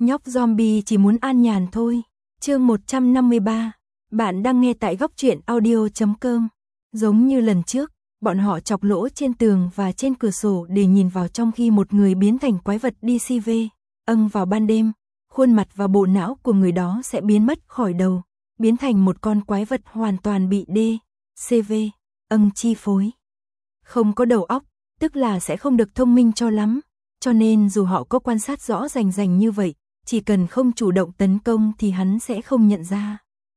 Nhóc zombie chỉ muốn an nhàn thôi. Chương 153. Bạn đang nghe tại góc truyện audio.com. Giống như lần trước, bọn họ chọc lỗ trên tường và trên cửa sổ để nhìn vào trong khi một người biến thành quái vật DCV. Vào ban đêm, khuôn mặt và bộ não của người đó sẽ biến mất khỏi đầu, biến thành một con quái vật hoàn toàn bị DCV chi phối. Không có đầu óc, tức là sẽ không được thông minh cho lắm, cho nên dù họ có quan sát rõ rành như vậy, chỉ cần không chủ động tấn công thì hắn sẽ không nhận ra.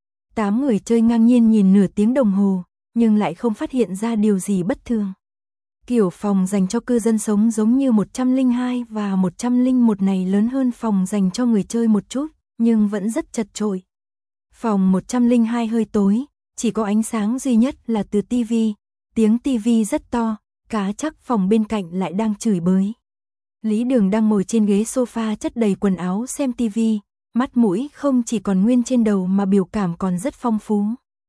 8 người chơi ngang nhiên nhìn nửa tiếng đồng hồ, nhưng lại không phát hiện ra điều gì bất thường. Kiểu phòng dành cho cư dân sống giống như 102 và 101 này lớn hơn phòng dành cho người chơi một chút, nhưng vẫn rất chật chội. Phòng 102 hơi tối, chỉ có ánh sáng duy nhất là từ tivi, tiếng tivi rất to, cá chắc phòng bên cạnh lại đang chửi bới. Lý Đường đang ngồi trên ghế sofa chất đầy quần áo xem tivi, mắt mũi không chỉ còn nguyên trên đầu mà biểu cảm còn rất phong phú.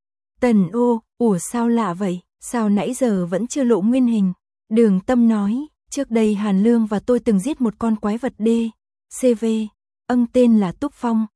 Tần ô, ủa sao lạ vậy, sao nãy giờ vẫn chưa lộ nguyên hình? Đường Tâm nói, trước đây Hàn Lương và tôi từng giết một con quái vật DCV, tên là Túc Phong,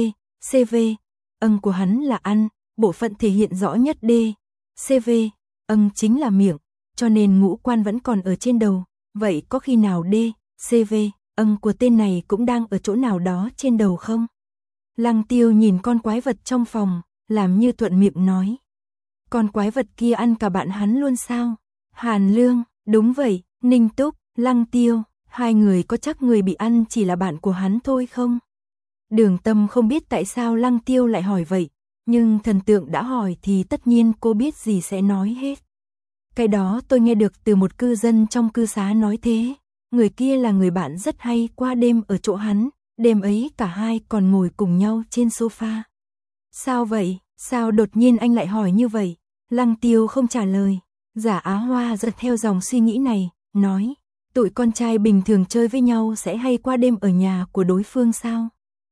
DCV, của hắn là ăn, bộ phận thể hiện rõ nhất DCV, chính là miệng, cho nên ngũ quan vẫn còn ở trên đầu, vậy có khi nào DCV, của tên này cũng đang ở chỗ nào đó trên đầu không? Lăng Tiêu nhìn con quái vật trong phòng, làm như thuận miệng nói. Con quái vật kia ăn cả bạn hắn luôn sao? Hàn Lương, đúng vậy, Ninh Túc, Lăng Tiêu, hai người có chắc người bị ăn chỉ là bạn của hắn thôi không? Đường Tâm không biết tại sao Lăng Tiêu lại hỏi vậy, nhưng thần tượng đã hỏi thì tất nhiên cô biết gì sẽ nói hết. Cái đó tôi nghe được từ một cư dân trong cư xá nói thế, người kia là người bạn rất hay qua đêm ở chỗ hắn, đêm ấy cả hai còn ngồi cùng nhau trên sofa. Sao vậy, sao đột nhiên anh lại hỏi như vậy? Lăng Tiêu không trả lời, Giả Á Hoa giật theo dòng suy nghĩ này, nói, tụi con trai bình thường chơi với nhau sẽ hay qua đêm ở nhà của đối phương sao?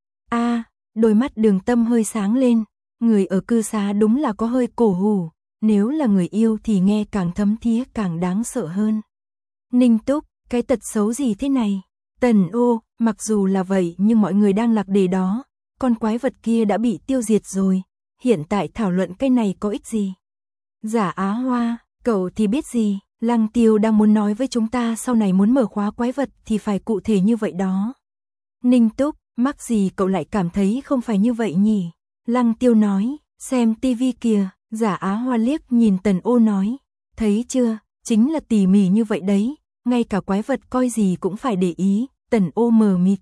Đôi mắt Đường Tâm hơi sáng lên, người ở cư xá đúng là có hơi cổ hủ, nếu là người yêu thì nghe càng thấm thía càng đáng sợ hơn. Ninh Túc, cái tật xấu gì thế này? Tần ô, mặc dù là vậy nhưng mọi người đang lạc đề đó, con quái vật kia đã bị tiêu diệt rồi, hiện tại thảo luận cái này có ích gì? Giả Á Hoa, cậu thì biết gì, Lăng Tiêu đang muốn nói với chúng ta sau này muốn mở khóa quái vật thì phải cụ thể như vậy đó. Ninh Túc, mắc gì cậu lại cảm thấy không phải như vậy nhỉ? Lăng Tiêu nói, xem tivi kìa. Giả Á Hoa liếc nhìn Tần ô nói, thấy chưa, chính là tỉ mỉ như vậy đấy, ngay cả quái vật coi gì cũng phải để ý. Tần ô mờ mịt.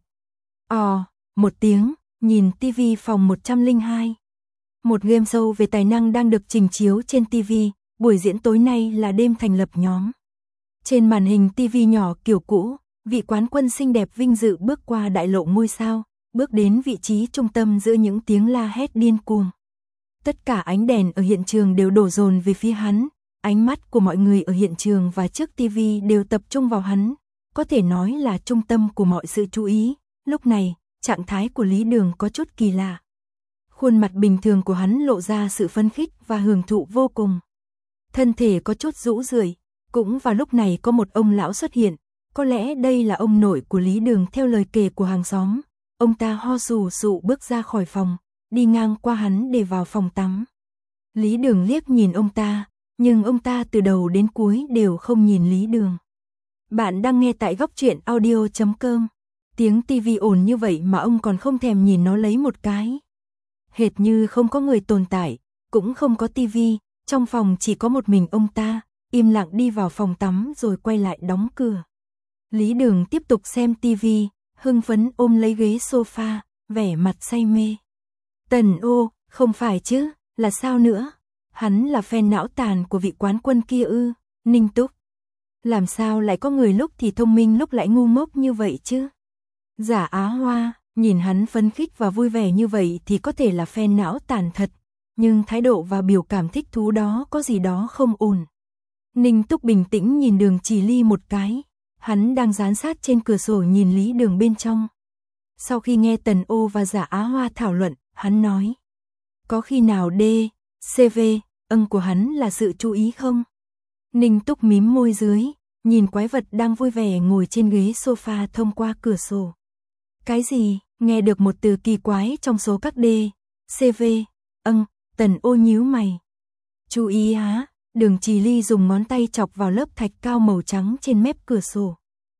Một tiếng, nhìn tivi phòng 102. Một game show về tài năng đang được trình chiếu trên tivi, buổi diễn tối nay là đêm thành lập nhóm. Trên màn hình tivi nhỏ kiểu cũ, vị quán quân xinh đẹp vinh dự bước qua đại lộ ngôi sao, bước đến vị trí trung tâm giữa những tiếng la hét điên cuồng. Tất cả ánh đèn ở hiện trường đều đổ dồn về phía hắn, ánh mắt của mọi người ở hiện trường và trước tivi đều tập trung vào hắn, có thể nói là trung tâm của mọi sự chú ý. Lúc này, trạng thái của Lý Đường có chút kỳ lạ. Khuôn mặt bình thường của hắn lộ ra sự phấn khích và hưởng thụ vô cùng. Thân thể có chút rũ rượi, cũng vào lúc này có một ông lão xuất hiện, có lẽ đây là ông nội của Lý Đường theo lời kể của hàng xóm. Ông ta ho sù sụ bước ra khỏi phòng, đi ngang qua hắn để vào phòng tắm. Lý Đường liếc nhìn ông ta, nhưng ông ta từ đầu đến cuối đều không nhìn Lý Đường. Bạn đang nghe tại góc truyện audio.com. Tiếng tivi ồn như vậy mà ông còn không thèm nhìn nó lấy một cái. Hệt như không có người tồn tại, cũng không có tivi, trong phòng chỉ có một mình ông ta, im lặng đi vào phòng tắm rồi quay lại đóng cửa. Lý Đường tiếp tục xem tivi, hưng phấn ôm lấy ghế sofa, vẻ mặt say mê. Tần ô, không phải chứ, là sao nữa? Hắn là fan não tàn của vị quán quân kia ư? Ninh Túc, làm sao lại có người lúc thì thông minh lúc lại ngu ngốc như vậy chứ? Giả Á Hoa, nhìn hắn phấn khích và vui vẻ như vậy thì có thể là fan não tàn thật, nhưng thái độ và biểu cảm thích thú đó có gì đó không ổn. Ninh Túc bình tĩnh nhìn Đường Chỉ Ly một cái, hắn đang dán sát trên cửa sổ nhìn Lý Đường bên trong. Sau khi nghe Tần ô và Giả Á Hoa thảo luận, hắn nói, có khi nào DCV, của hắn là sự chú ý không? Ninh Túc mím môi dưới, nhìn quái vật đang vui vẻ ngồi trên ghế sofa thông qua cửa sổ. Cái gì? Nghe được một từ kỳ quái trong số các D, CV, Tần Ô nhíu mày. Chú ý há, Đường Trì Ly dùng ngón tay chọc vào lớp thạch cao màu trắng trên mép cửa sổ.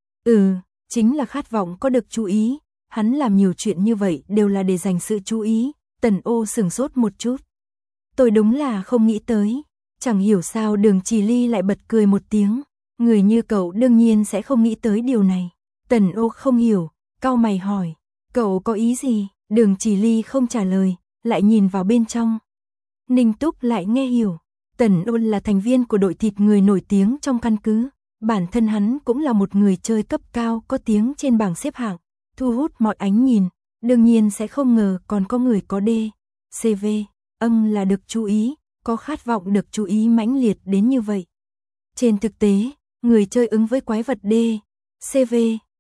Chính là khát vọng có được chú ý, hắn làm nhiều chuyện như vậy đều là để dành sự chú ý. Tần Ô sửng sốt một chút. Tôi đúng là không nghĩ tới. Chẳng hiểu sao Đường Trì Ly lại bật cười một tiếng. Người như cậu đương nhiên sẽ không nghĩ tới điều này. Tần Ô không hiểu, cau mày hỏi. Cậu có ý gì? Đường Trì Ly không trả lời, lại nhìn vào bên trong. Ninh Túc lại nghe hiểu. Tần Ô là thành viên của đội thịt người nổi tiếng trong căn cứ. Bản thân hắn cũng là một người chơi cấp cao có tiếng trên bảng xếp hạng, thu hút mọi ánh nhìn. Đương nhiên sẽ không ngờ còn có người có D, CV, là được chú ý, có khát vọng được chú ý mãnh liệt đến như vậy. Trên thực tế, người chơi ứng với quái vật D, CV,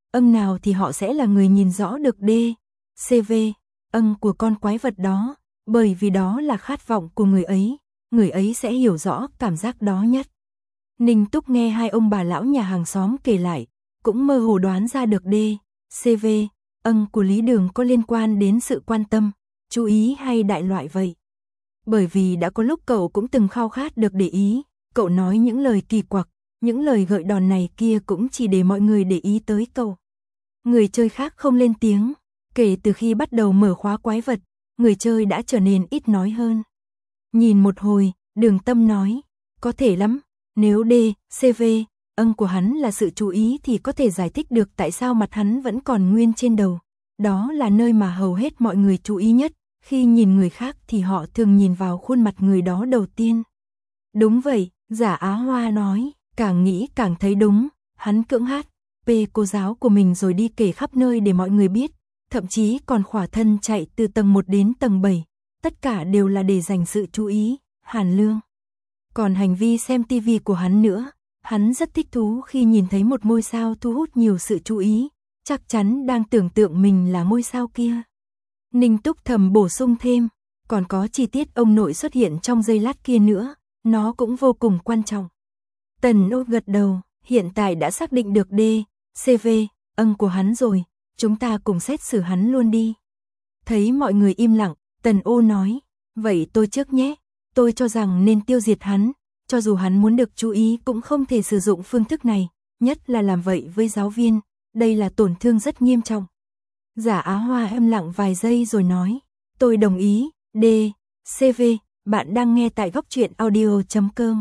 nào thì họ sẽ là người nhìn rõ được D, CV, của con quái vật đó, bởi vì đó là khát vọng của người ấy sẽ hiểu rõ cảm giác đó nhất. Ninh Túc nghe hai ông bà lão nhà hàng xóm kể lại, cũng mơ hồ đoán ra được D, CV, của Lý Đường có liên quan đến sự quan tâm, chú ý hay đại loại vậy. Bởi vì đã có lúc cậu cũng từng khao khát được để ý, cậu nói những lời kỳ quặc, những lời gợi đòn này kia cũng chỉ để mọi người để ý tới cậu. Người chơi khác không lên tiếng, kể từ khi bắt đầu mở khóa quái vật, người chơi đã trở nên ít nói hơn. Nhìn một hồi, Đường Tâm nói, có thể lắm, nếu D, CV, của hắn là sự chú ý thì có thể giải thích được tại sao mặt hắn vẫn còn nguyên trên đầu. Đó là nơi mà hầu hết mọi người chú ý nhất, khi nhìn người khác thì họ thường nhìn vào khuôn mặt người đó đầu tiên. Đúng vậy, Giả Á Hoa nói, càng nghĩ càng thấy đúng, hắn cưỡng hát, cô giáo của mình rồi đi kể khắp nơi để mọi người biết, thậm chí còn khỏa thân chạy từ tầng 1 đến tầng 7, tất cả đều là để dành sự chú ý, Hàn Lương. Còn hành vi xem TV của hắn nữa, hắn rất thích thú khi nhìn thấy một ngôi sao thu hút nhiều sự chú ý, chắc chắn đang tưởng tượng mình là ngôi sao kia. Ninh Túc thầm bổ sung thêm, còn có chi tiết ông nội xuất hiện trong giây lát kia nữa, nó cũng vô cùng quan trọng. Tần Ô gật đầu, hiện tại đã xác định được D, CV, của hắn rồi, chúng ta cùng xét xử hắn luôn đi. Thấy mọi người im lặng, Tần Ô nói, vậy tôi trước nhé, tôi cho rằng nên tiêu diệt hắn, cho dù hắn muốn được chú ý cũng không thể sử dụng phương thức này, nhất là làm vậy với giáo viên, đây là tổn thương rất nghiêm trọng. Giả Á Hoa im lặng vài giây rồi nói, tôi đồng ý, D, CV, bạn đang nghe tại góc truyện audio.com.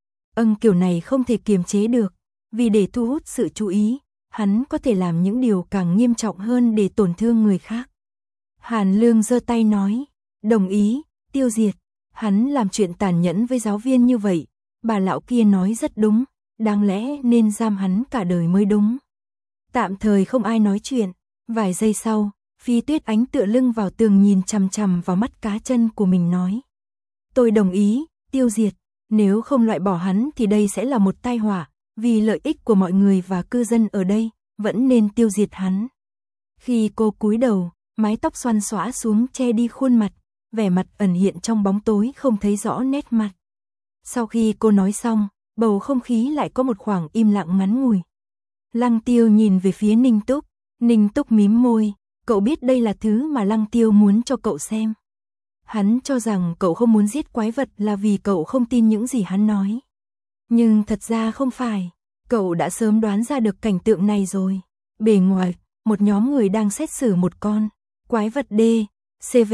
Kiểu này không thể kiềm chế được, vì để thu hút sự chú ý, hắn có thể làm những điều càng nghiêm trọng hơn để tổn thương người khác. Hàn Lương giơ tay nói, đồng ý, tiêu diệt, hắn làm chuyện tàn nhẫn với giáo viên như vậy, bà lão kia nói rất đúng, đáng lẽ nên giam hắn cả đời mới đúng. Tạm thời không ai nói chuyện, vài giây sau, Phi Tuyết Ánh tựa lưng vào tường nhìn chằm chằm vào mắt cá chân của mình nói. Tôi đồng ý, tiêu diệt, nếu không loại bỏ hắn thì đây sẽ là một tai họa, vì lợi ích của mọi người và cư dân ở đây, vẫn nên tiêu diệt hắn. Khi cô cúi đầu, mái tóc xoăn xõa xuống che đi khuôn mặt, vẻ mặt ẩn hiện trong bóng tối không thấy rõ nét mặt. Sau khi cô nói xong, bầu không khí lại có một khoảng im lặng ngắn ngủi. Lăng Tiêu nhìn về phía Ninh Túc mím môi, cậu biết đây là thứ mà Lăng Tiêu muốn cho cậu xem. Hắn cho rằng cậu không muốn giết quái vật là vì cậu không tin những gì hắn nói. Nhưng thật ra không phải, cậu đã sớm đoán ra được cảnh tượng này rồi. Bề ngoài, một nhóm người đang xét xử một con quái vật D, CV,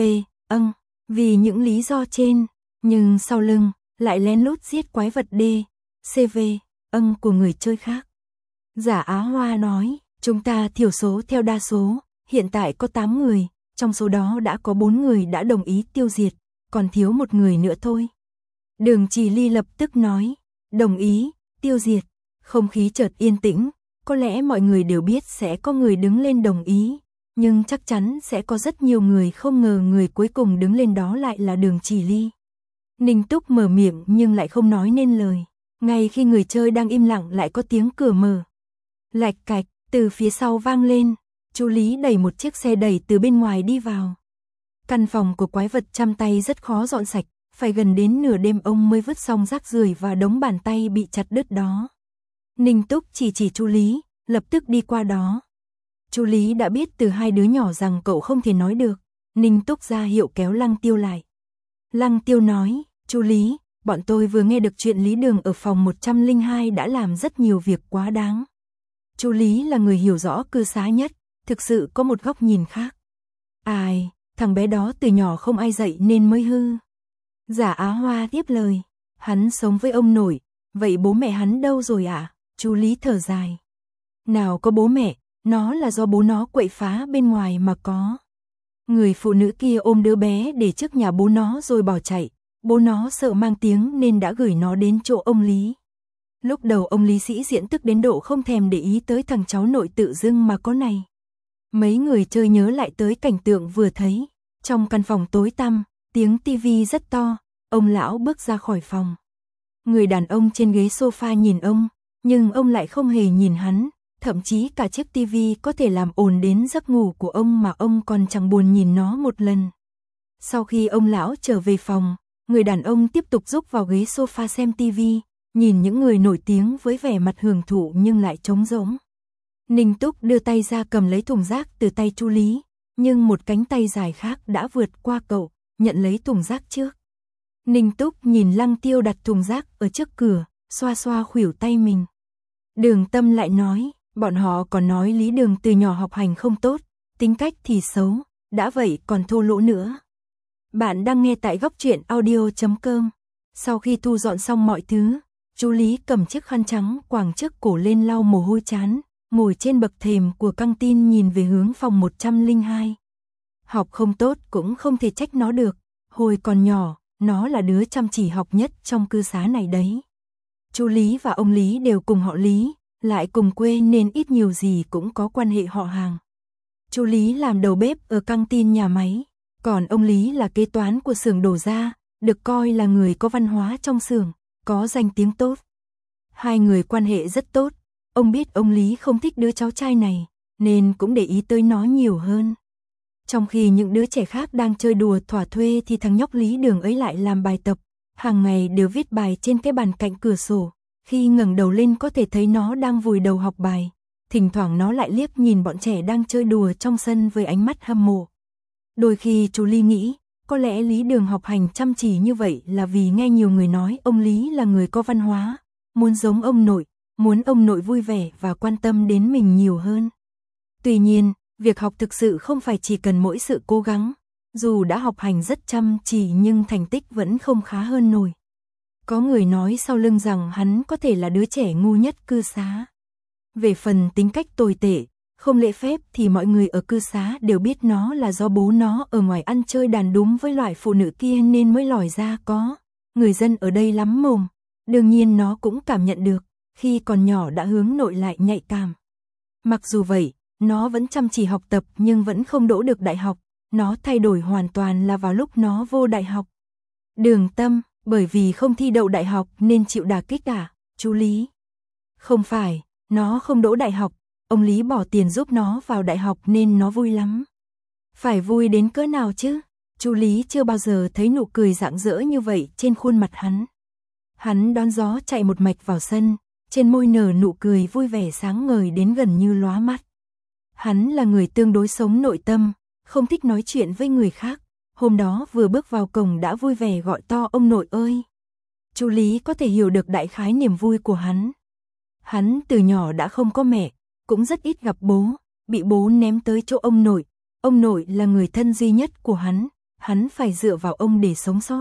vì những lý do trên, nhưng sau lưng lại lén lút giết quái vật D, CV, của người chơi khác. Giả Á Hoa nói, chúng ta thiểu số theo đa số, hiện tại có 8 người, trong số đó đã có 4 người đã đồng ý tiêu diệt, còn thiếu một người nữa thôi. Đường Trì Ly lập tức nói, đồng ý, tiêu diệt. Không khí chợt yên tĩnh, có lẽ mọi người đều biết sẽ có người đứng lên đồng ý, nhưng chắc chắn sẽ có rất nhiều người không ngờ người cuối cùng đứng lên đó lại là Đường Trì Ly. Ninh Túc mở miệng nhưng lại không nói nên lời, ngay khi người chơi đang im lặng lại có tiếng cửa mở. Lạch cạch, từ phía sau vang lên, chú Lý đẩy một chiếc xe đẩy từ bên ngoài đi vào. Căn phòng của quái vật trăm tay rất khó dọn sạch, phải gần đến nửa đêm ông mới vứt xong rác rưởi và đống bàn tay bị chặt đứt đó. Ninh Túc chỉ chú Lý, lập tức đi qua đó. Chu Lý đã biết từ hai đứa nhỏ rằng cậu không thể nói được. Ninh Túc ra hiệu kéo Lăng Tiêu lại. Lăng Tiêu nói, Chu Lý, bọn tôi vừa nghe được chuyện Lý Đường ở phòng 102 đã làm rất nhiều việc quá đáng. Chu Lý là người hiểu rõ cư xá nhất, thực sự có một góc nhìn khác. Ai, thằng bé đó từ nhỏ không ai dạy nên mới hư. Giả Á Hoa tiếp lời, hắn sống với ông nội, vậy bố mẹ hắn đâu rồi ạ? Chu Lý thở dài. Nào có bố mẹ, nó là do bố nó quậy phá bên ngoài mà có. Người phụ nữ kia ôm đứa bé để trước nhà bố nó rồi bỏ chạy, bố nó sợ mang tiếng nên đã gửi nó đến chỗ ông Lý. Lúc đầu ông Lý sĩ diện tức đến độ không thèm để ý tới thằng cháu nội tự dưng mà có này. Mấy người chơi nhớ lại tới cảnh tượng vừa thấy, trong căn phòng tối tăm, tiếng tivi rất to, ông lão bước ra khỏi phòng. Người đàn ông trên ghế sofa nhìn ông, nhưng ông lại không hề nhìn hắn, thậm chí cả chiếc tivi có thể làm ồn đến giấc ngủ của ông mà ông còn chẳng buồn nhìn nó một lần. Sau khi ông lão trở về phòng, người đàn ông tiếp tục rúc vào ghế sofa xem tivi, nhìn những người nổi tiếng với vẻ mặt hưởng thụ nhưng lại trống rỗng. Ninh Túc đưa tay ra cầm lấy thùng rác từ tay Chu Lý, nhưng một cánh tay dài khác đã vượt qua cậu, nhận lấy thùng rác trước. Ninh Túc nhìn Lăng Tiêu đặt thùng rác ở trước cửa, xoa xoa khuỷu tay mình. Đường Tâm lại nói, bọn họ còn nói Lý Đường từ nhỏ học hành không tốt, tính cách thì xấu, đã vậy còn thô lỗ nữa. Bạn đang nghe tại góc truyện audio.com. Sau khi thu dọn xong mọi thứ, Chu Lý cầm chiếc khăn trắng quàng trước cổ lên lau mồ hôi chán, ngồi trên bậc thềm của căng tin nhìn về hướng phòng 102. Học không tốt cũng không thể trách nó được, hồi còn nhỏ, nó là đứa chăm chỉ học nhất trong cư xá này đấy. Chu Lý và ông Lý đều cùng họ Lý, lại cùng quê nên ít nhiều gì cũng có quan hệ họ hàng. Chu Lý làm đầu bếp ở căng tin nhà máy, còn ông Lý là kế toán của xưởng đổ ra, được coi là người có văn hóa trong xưởng, có danh tiếng tốt. Hai người quan hệ rất tốt, ông biết ông Lý không thích đứa cháu trai này, nên cũng để ý tới nó nhiều hơn. Trong khi những đứa trẻ khác đang chơi đùa thỏa thuê thì thằng nhóc Lý Đường ấy lại làm bài tập, hàng ngày đều viết bài trên cái bàn cạnh cửa sổ, khi ngẩng đầu lên có thể thấy nó đang vùi đầu học bài, thỉnh thoảng nó lại liếc nhìn bọn trẻ đang chơi đùa trong sân với ánh mắt hâm mộ. Đôi khi chú Lý nghĩ, có lẽ Lý Đường học hành chăm chỉ như vậy là vì nghe nhiều người nói ông Lý là người có văn hóa, muốn giống ông nội, muốn ông nội vui vẻ và quan tâm đến mình nhiều hơn. Tuy nhiên, việc học thực sự không phải chỉ cần mỗi sự cố gắng, dù đã học hành rất chăm chỉ nhưng thành tích vẫn không khá hơn nổi. Có người nói sau lưng rằng hắn có thể là đứa trẻ ngu nhất cư xá. Về phần tính cách tồi tệ, không lễ phép thì mọi người ở cư xá đều biết nó là do bố nó ở ngoài ăn chơi đàn đúm với loại phụ nữ kia nên mới lòi ra có. Người dân ở đây lắm mồm, đương nhiên nó cũng cảm nhận được, khi còn nhỏ đã hướng nội lại nhạy cảm. Mặc dù vậy, nó vẫn chăm chỉ học tập nhưng vẫn không đỗ được đại học, nó thay đổi hoàn toàn là vào lúc nó vô đại học. Đường Tâm, bởi vì không thi đậu đại học nên chịu đả kích à, chú Lý? Không phải, nó không đỗ đại học, ông Lý bỏ tiền giúp nó vào đại học nên nó vui lắm. Phải vui đến cỡ nào chứ? Chú Lý chưa bao giờ thấy nụ cười rạng rỡ như vậy trên khuôn mặt hắn. Hắn đón gió chạy một mạch vào sân, trên môi nở nụ cười vui vẻ sáng ngời đến gần như lóa mắt. Hắn là người tương đối sống nội tâm, không thích nói chuyện với người khác. Hôm đó vừa bước vào cổng đã vui vẻ gọi to ông nội ơi. Chú Lý có thể hiểu được đại khái niềm vui của hắn. Hắn từ nhỏ đã không có mẹ, cũng rất ít gặp bố, bị bố ném tới chỗ ông nội. Ông nội là người thân duy nhất của hắn phải dựa vào ông để sống sót.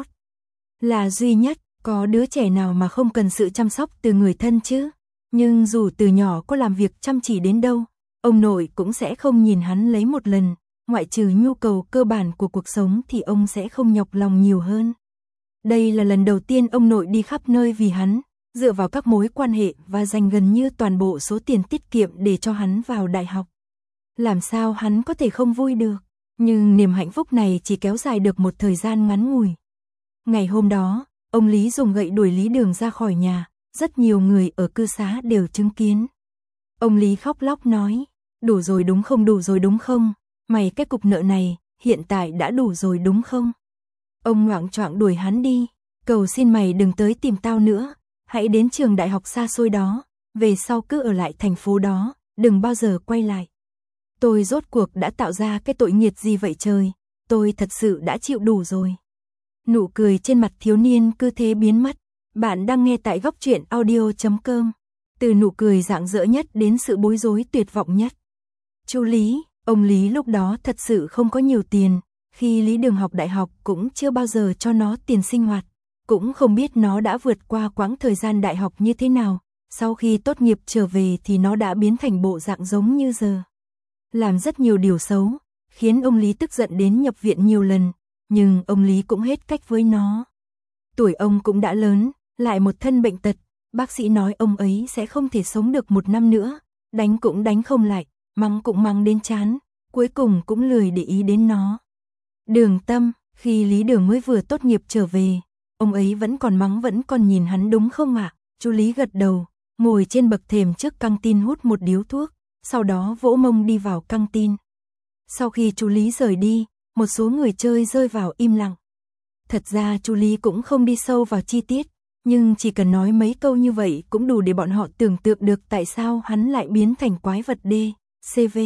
Là duy nhất, có đứa trẻ nào mà không cần sự chăm sóc từ người thân chứ? Nhưng dù từ nhỏ có làm việc chăm chỉ đến đâu, ông nội cũng sẽ không nhìn hắn lấy một lần. Ngoại trừ nhu cầu cơ bản của cuộc sống thì ông sẽ không nhọc lòng nhiều hơn. Đây là lần đầu tiên ông nội đi khắp nơi vì hắn, dựa vào các mối quan hệ và dành gần như toàn bộ số tiền tiết kiệm để cho hắn vào đại học. Làm sao hắn có thể không vui được, nhưng niềm hạnh phúc này chỉ kéo dài được một thời gian ngắn ngủi. Ngày hôm đó, ông Lý dùng gậy đuổi Lý Đường ra khỏi nhà, rất nhiều người ở cư xá đều chứng kiến. Ông Lý khóc lóc nói, đủ rồi đúng không, đủ rồi đúng không? Mày cái cục nợ này, hiện tại đã đủ rồi đúng không? Ông loạng choạng đuổi hắn đi, cầu xin mày đừng tới tìm tao nữa, hãy đến trường đại học xa xôi đó, về sau cứ ở lại thành phố đó, đừng bao giờ quay lại. Tôi rốt cuộc đã tạo ra cái tội nghiệt gì vậy trời, tôi thật sự đã chịu đủ rồi. Nụ cười trên mặt thiếu niên cứ thế biến mất. Bạn đang nghe tại góc truyện audio.com. Từ nụ cười rạng rỡ nhất đến sự bối rối tuyệt vọng nhất. Chú Lý, ông Lý lúc đó thật sự không có nhiều tiền, khi Lý Đường học đại học cũng chưa bao giờ cho nó tiền sinh hoạt, cũng không biết nó đã vượt qua quãng thời gian đại học như thế nào, sau khi tốt nghiệp trở về thì nó đã biến thành bộ dạng giống như giờ. Làm rất nhiều điều xấu, khiến ông Lý tức giận đến nhập viện nhiều lần, nhưng ông Lý cũng hết cách với nó. Tuổi ông cũng đã lớn, lại một thân bệnh tật, bác sĩ nói ông ấy sẽ không thể sống được 1 năm nữa, đánh cũng đánh không lại, mắng cũng mắng đến chán, cuối cùng cũng lười để ý đến nó. Đường Tâm, khi Lý Đường mới vừa tốt nghiệp trở về, ông ấy vẫn còn mắng vẫn còn nhìn hắn đúng không ạ? Chú Lý gật đầu, ngồi trên bậc thềm trước căng tin hút một điếu thuốc, sau đó vỗ mông đi vào căng tin. Sau khi chú Lý rời đi, một số người chơi rơi vào im lặng. Thật ra chú Lý cũng không đi sâu vào chi tiết, nhưng chỉ cần nói mấy câu như vậy cũng đủ để bọn họ tưởng tượng được tại sao hắn lại biến thành quái vật CV.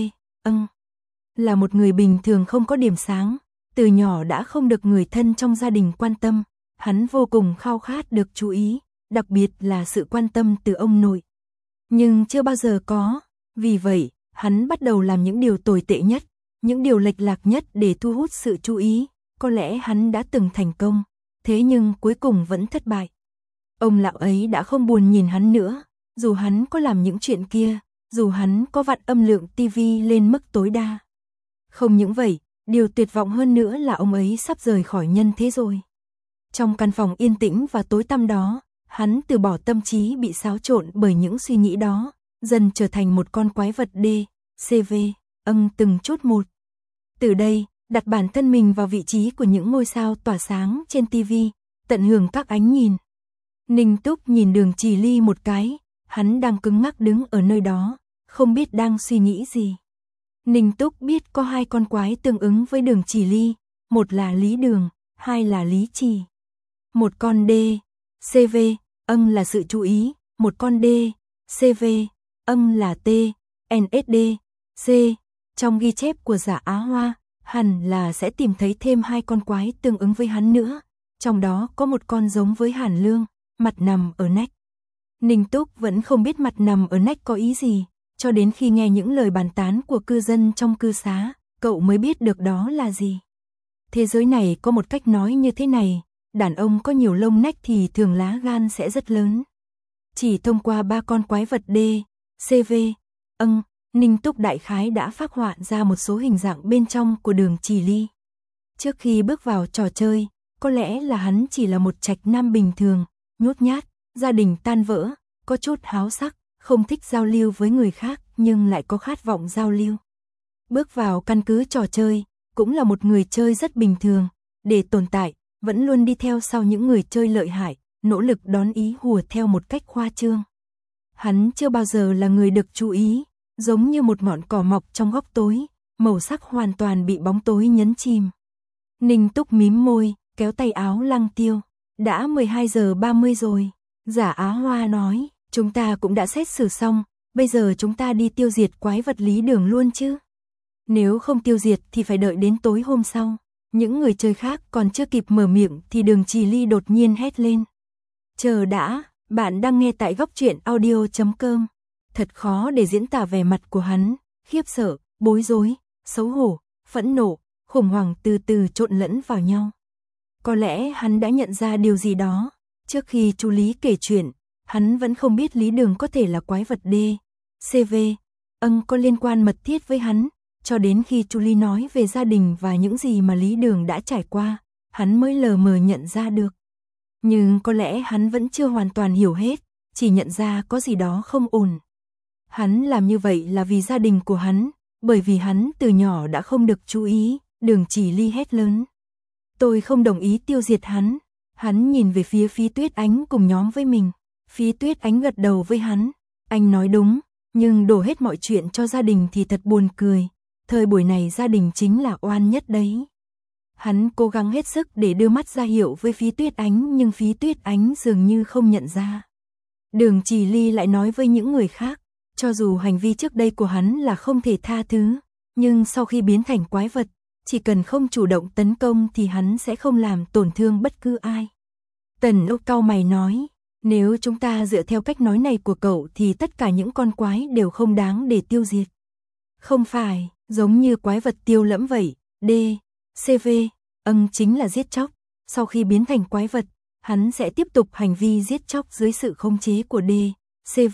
Là một người bình thường không có điểm sáng, từ nhỏ đã không được người thân trong gia đình quan tâm, hắn vô cùng khao khát được chú ý, đặc biệt là sự quan tâm từ ông nội. Nhưng chưa bao giờ có, vì vậy, hắn bắt đầu làm những điều tồi tệ nhất, những điều lệch lạc nhất để thu hút sự chú ý, có lẽ hắn đã từng thành công, thế nhưng cuối cùng vẫn thất bại. Ông lão ấy đã không buồn nhìn hắn nữa, dù hắn có làm những chuyện kia, dù hắn có vặn âm lượng tivi lên mức tối đa. Không những vậy, điều tuyệt vọng hơn nữa là ông ấy sắp rời khỏi nhân thế rồi. Trong căn phòng yên tĩnh và tối tăm đó, hắn từ bỏ tâm trí bị xáo trộn bởi những suy nghĩ đó, dần trở thành một con quái vật CV, từng chút một. Từ đây, đặt bản thân mình vào vị trí của những ngôi sao tỏa sáng trên tivi, tận hưởng các ánh nhìn. Ninh Túc nhìn Đường Chỉ Ly một cái, hắn đang cứng ngắc đứng ở nơi đó, không biết đang suy nghĩ gì. Ninh Túc biết có 2 con quái tương ứng với Đường Chỉ Ly, một là Lý Đường, 2 là Lý Trì. Một con CV, là sự chú ý, một con CV, là NSD, trong ghi chép của Giả Á Hoa, hẳn là sẽ tìm thấy thêm 2 con quái tương ứng với hắn nữa, trong đó có một con giống với Hàn Lương, mặt nằm ở nách. Ninh Túc vẫn không biết mặt nằm ở nách có ý gì, cho đến khi nghe những lời bàn tán của cư dân trong cư xá, cậu mới biết được đó là gì. Thế giới này có một cách nói như thế này, đàn ông có nhiều lông nách thì thường lá gan sẽ rất lớn. Chỉ thông qua 3 con quái vật CV, Ninh Túc đại khái đã phác họa ra một số hình dạng bên trong của Đường Chỉ Ly. Trước khi bước vào trò chơi, có lẽ là hắn chỉ là một trạch nam bình thường, nhút nhát, gia đình tan vỡ, có chút háo sắc, không thích giao lưu với người khác nhưng lại có khát vọng giao lưu. Bước vào căn cứ trò chơi, cũng là một người chơi rất bình thường, để tồn tại, vẫn luôn đi theo sau những người chơi lợi hại, nỗ lực đón ý hùa theo một cách khoa trương. Hắn chưa bao giờ là người được chú ý, giống như một ngọn cỏ mọc trong góc tối, màu sắc hoàn toàn bị bóng tối nhấn chìm. Ninh Túc mím môi, kéo tay áo Lăng Tiêu. Đã 12 giờ 30 rồi. Giả Á Hoa nói, chúng ta cũng đã xét xử xong, bây giờ chúng ta đi tiêu diệt quái vật Lý Đường luôn chứ. Nếu không tiêu diệt thì phải đợi đến tối hôm sau. Những người chơi khác còn chưa kịp mở miệng thì Đường Chỉ Ly đột nhiên hét lên. Chờ đã, bạn đang nghe tại góc truyện audio.com. Thật khó để diễn tả vẻ mặt của hắn, khiếp sợ, bối rối, xấu hổ, phẫn nộ, khủng hoảng từ từ trộn lẫn vào nhau. Có lẽ hắn đã nhận ra điều gì đó, trước khi chú Lý kể chuyện, hắn vẫn không biết Lý Đường có thể là quái vật CV, có liên quan mật thiết với hắn, cho đến khi chú Lý nói về gia đình và những gì mà Lý Đường đã trải qua, hắn mới lờ mờ nhận ra được. Nhưng có lẽ hắn vẫn chưa hoàn toàn hiểu hết, chỉ nhận ra có gì đó không ổn. Hắn làm như vậy là vì gia đình của hắn, bởi vì hắn từ nhỏ đã không được chú ý, Đường Chỉ Ly hét lớn. Tôi không đồng ý tiêu diệt hắn. Hắn nhìn về phía Phí Tuyết Ánh cùng nhóm với mình. Phí Tuyết Ánh gật đầu với hắn. Anh nói đúng, nhưng đổ hết mọi chuyện cho gia đình thì thật buồn cười. Thời buổi này gia đình chính là oan nhất đấy. Hắn cố gắng hết sức để đưa mắt ra hiệu với Phí Tuyết Ánh nhưng Phí Tuyết Ánh dường như không nhận ra. Đường Chỉ Ly lại nói với những người khác, cho dù hành vi trước đây của hắn là không thể tha thứ, nhưng sau khi biến thành quái vật, chỉ cần không chủ động tấn công thì hắn sẽ không làm tổn thương bất cứ ai. Tần Âu cau mày nói, nếu chúng ta dựa theo cách nói này của cậu thì tất cả những con quái đều không đáng để tiêu diệt. Không phải, giống như quái vật tiêu lẫm vậy, CV, chính là giết chóc. Sau khi biến thành quái vật, hắn sẽ tiếp tục hành vi giết chóc dưới sự khống chế của CV.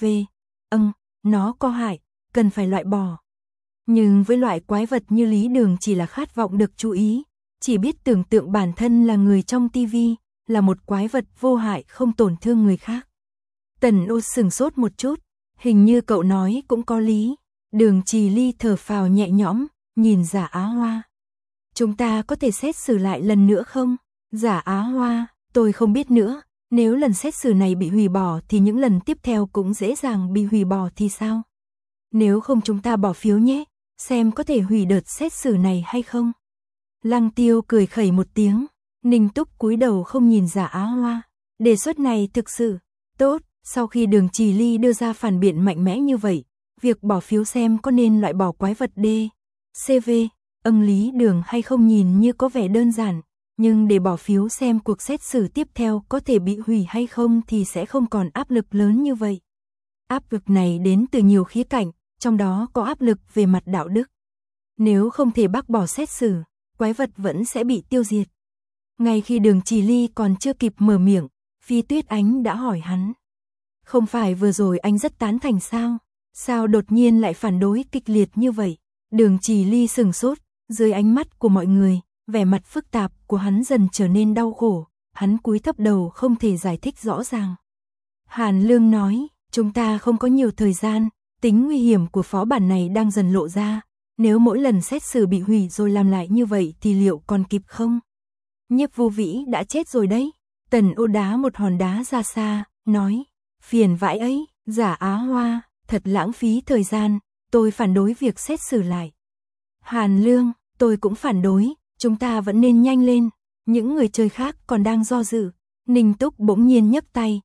Nó có hại, cần phải loại bỏ. Nhưng với loại quái vật như Lý Đường chỉ là khát vọng được chú ý, chỉ biết tưởng tượng bản thân là người trong tivi, là một quái vật vô hại không tổn thương người khác. Tần Ô sừng sốt một chút, hình như cậu nói cũng có lý. Đường Trì Ly thở phào nhẹ nhõm, nhìn Giả Á Hoa. Chúng ta có thể xét xử lại lần nữa không? Giả Á Hoa, tôi không biết nữa, nếu lần xét xử này bị hủy bỏ thì những lần tiếp theo cũng dễ dàng bị hủy bỏ thì sao? Nếu không chúng ta bỏ phiếu nhé, xem có thể hủy đợt xét xử này hay không? Lăng Tiêu cười khẩy một tiếng, Ninh Túc cúi đầu không nhìn Giả Á Hoa. Đề xuất này thực sự tốt, sau khi Đường Trì Ly đưa ra phản biện mạnh mẽ như vậy, việc bỏ phiếu xem có nên loại bỏ quái vật CV, Lý Đường hay không nhìn như có vẻ đơn giản, nhưng để bỏ phiếu xem cuộc xét xử tiếp theo có thể bị hủy hay không thì sẽ không còn áp lực lớn như vậy. Áp lực này đến từ nhiều khía cạnh, trong đó có áp lực về mặt đạo đức. Nếu không thể bác bỏ xét xử, quái vật vẫn sẽ bị tiêu diệt. Ngay khi Đường Trì Ly còn chưa kịp mở miệng, Phi Tuyết Ánh đã hỏi hắn. Không phải vừa rồi anh rất tán thành sao? Sao đột nhiên lại phản đối kịch liệt như vậy? Đường Trì Ly sừng sốt, dưới ánh mắt của mọi người, vẻ mặt phức tạp của hắn dần trở nên đau khổ, hắn cúi thấp đầu không thể giải thích rõ ràng. Hàn Lương nói, chúng ta không có nhiều thời gian, tính nguy hiểm của phó bản này đang dần lộ ra, nếu mỗi lần xét xử bị hủy rồi làm lại như vậy thì liệu còn kịp không? Nhiếp Vô Vĩ đã chết rồi đấy. Tần Ô đá một hòn đá ra xa, nói, phiền vãi ấy, Giả Á Hoa, thật lãng phí thời gian, tôi phản đối việc xét xử lại. Hàn Lương, tôi cũng phản đối, chúng ta vẫn nên nhanh lên, những người chơi khác còn đang do dự. Ninh Túc bỗng nhiên nhấc tay,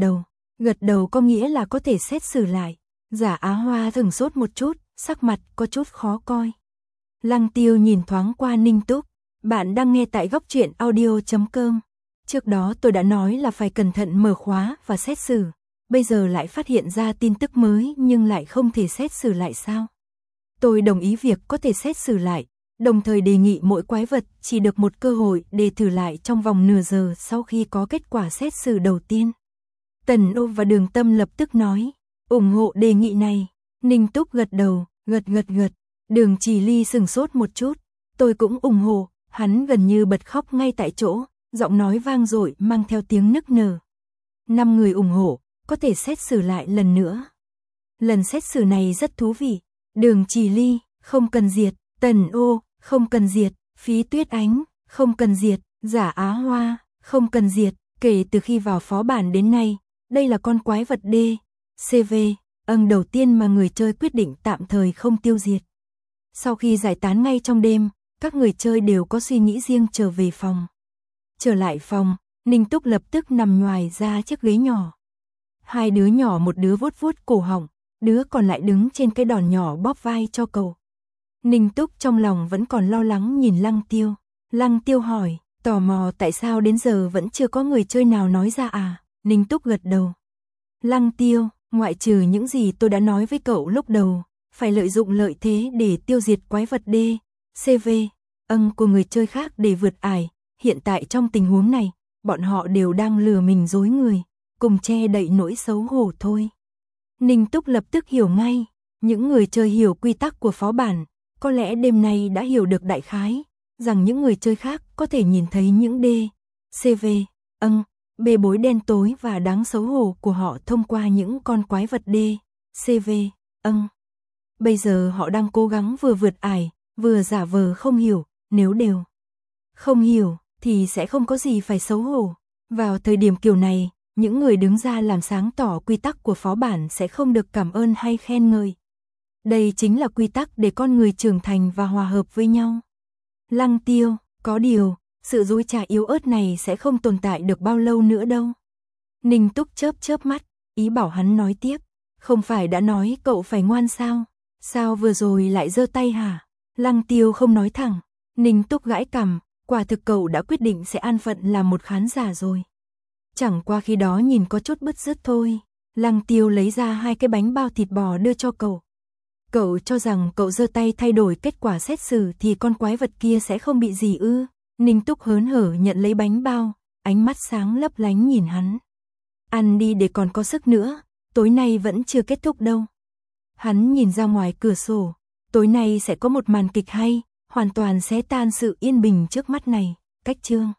gật đầu có nghĩa là có thể xét xử lại. Giả Á Hoa sửng sốt một chút, sắc mặt có chút khó coi. Lăng Tiêu nhìn thoáng qua Ninh Túc, bạn đang nghe tại góc truyện audio.com. Trước đó tôi đã nói là phải cẩn thận mở khóa và xét xử, bây giờ lại phát hiện ra tin tức mới nhưng lại không thể xét xử lại sao? Tôi đồng ý việc có thể xét xử lại, đồng thời đề nghị mỗi quái vật chỉ được một cơ hội để thử lại trong vòng nửa giờ sau khi có kết quả xét xử đầu tiên. Tần Ô và Đường Tâm lập tức nói, ủng hộ đề nghị này. Ninh Túc gật đầu, gật. Đường Trì Ly sừng sốt một chút, tôi cũng ủng hộ, hắn gần như bật khóc ngay tại chỗ, giọng nói vang dội mang theo tiếng nức nở. 5 người ủng hộ, có thể xét xử lại lần nữa. Lần xét xử này rất thú vị. Đường Trì Ly, không cần diệt. Tần Ô, không cần diệt. Phí Tuyết Ánh, không cần diệt. Giả Á Hoa, không cần diệt. Kể từ khi vào phó bản đến nay, đây là con quái vật CV, đầu tiên mà người chơi quyết định tạm thời không tiêu diệt. Sau khi giải tán ngay trong đêm, các người chơi đều có suy nghĩ riêng trở về phòng. Trở lại phòng, Ninh Túc lập tức nằm nhoài ra chiếc ghế nhỏ. Hai đứa nhỏ, một đứa vuốt vuốt cổ họng, đứa còn lại đứng trên cái đòn nhỏ bóp vai cho cậu. Ninh Túc trong lòng vẫn còn lo lắng nhìn Lăng Tiêu. Lăng Tiêu hỏi, tò mò tại sao đến giờ vẫn chưa có người chơi nào nói ra à? Ninh Túc gật đầu. Lăng Tiêu, ngoại trừ những gì tôi đã nói với cậu lúc đầu, phải lợi dụng lợi thế để tiêu diệt quái vật CV, của người chơi khác để vượt ải. Hiện tại trong tình huống này, bọn họ đều đang lừa mình dối người, cùng che đậy nỗi xấu hổ thôi. Ninh Túc lập tức hiểu ngay, những người chơi hiểu quy tắc của phó bản, có lẽ đêm nay đã hiểu được đại khái, rằng những người chơi khác có thể nhìn thấy những CV, bê bối đen tối và đáng xấu hổ của họ thông qua những con quái vật CV, Bây giờ họ đang cố gắng vừa vượt ải, vừa giả vờ không hiểu, nếu đều không hiểu thì sẽ không có gì phải xấu hổ. Vào thời điểm kiểu này, những người đứng ra làm sáng tỏ quy tắc của phó bản sẽ không được cảm ơn hay khen ngợi. Đây chính là quy tắc để con người trưởng thành và hòa hợp với nhau. Lăng Tiêu, có điều, sự dối trá yếu ớt này sẽ không tồn tại được bao lâu nữa đâu. Ninh Túc chớp mắt, ý bảo hắn nói tiếp. Không phải đã nói cậu phải ngoan sao? Sao vừa rồi lại giơ tay hả? Lăng Tiêu không nói thẳng, Ninh Túc gãi cằm, quả thực cậu đã quyết định sẽ an phận làm một khán giả rồi. Chẳng qua khi đó nhìn có chút bứt rứt thôi. Lăng Tiêu lấy ra 2 cái bánh bao thịt bò đưa cho cậu. Cậu cho rằng cậu giơ tay thay đổi kết quả xét xử thì con quái vật kia sẽ không bị gì ư? Ninh Túc hớn hở nhận lấy bánh bao, ánh mắt sáng lấp lánh nhìn hắn. Ăn đi để còn có sức nữa, tối nay vẫn chưa kết thúc đâu. Hắn nhìn ra ngoài cửa sổ, tối nay sẽ có một màn kịch hay, hoàn toàn xé tan sự yên bình trước mắt này. Cách chương